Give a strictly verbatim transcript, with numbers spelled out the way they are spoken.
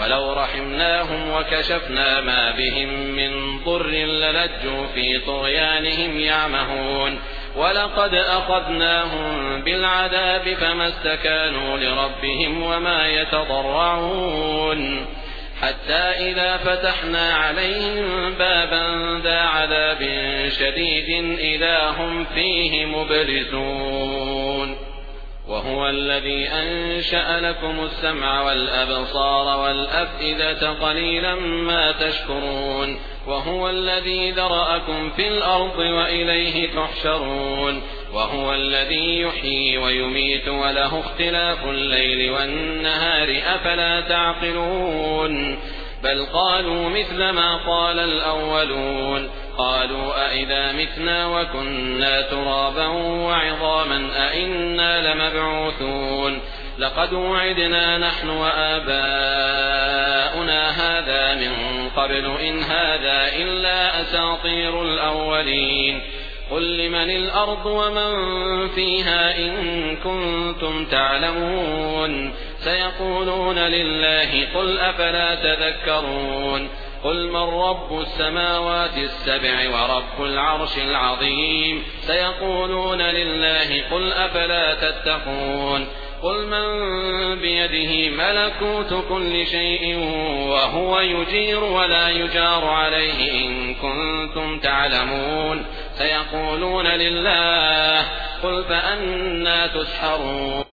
ولو رحمناهم وكشفنا ما بهم من ضر للجوا في طغيانهم يعمهون ولقد أخذناهم بالعذاب فما استكانوا لربهم وما يتضرعون حتى إذا فتحنا عليهم بابا ذا عذاب شديد إذا هم فيه مبلسون وهو الذي أنشأ لكم السمع والأبصار والأفئدة قليلا ما تشكرون وهو الذي ذرأكم في الأرض وإليه تحشرون وهو الذي يحيي ويميت وله اختلاف الليل والنهار أفلا تعقلون بل قالوا مثل ما قال الأولون قالوا أئذا متنا وكنا ترابا وعظاما أئنا لمبعوثون لقد وعدنا نحن وآباؤنا هذا من قبل إن هذا إلا أساطير الأولين قل لمن الأرض ومن فيها إن كنتم تعلمون سيقولون لله قل أفلا تذكرون قل من رب السماوات السبع ورب العرش العظيم سيقولون لله قل أفلا تتقون قل من بيده ملكوت كل شيء وهو يجير ولا يجار عليه إن كنتم تعلمون سيقولون لله قل فأنى تسحرون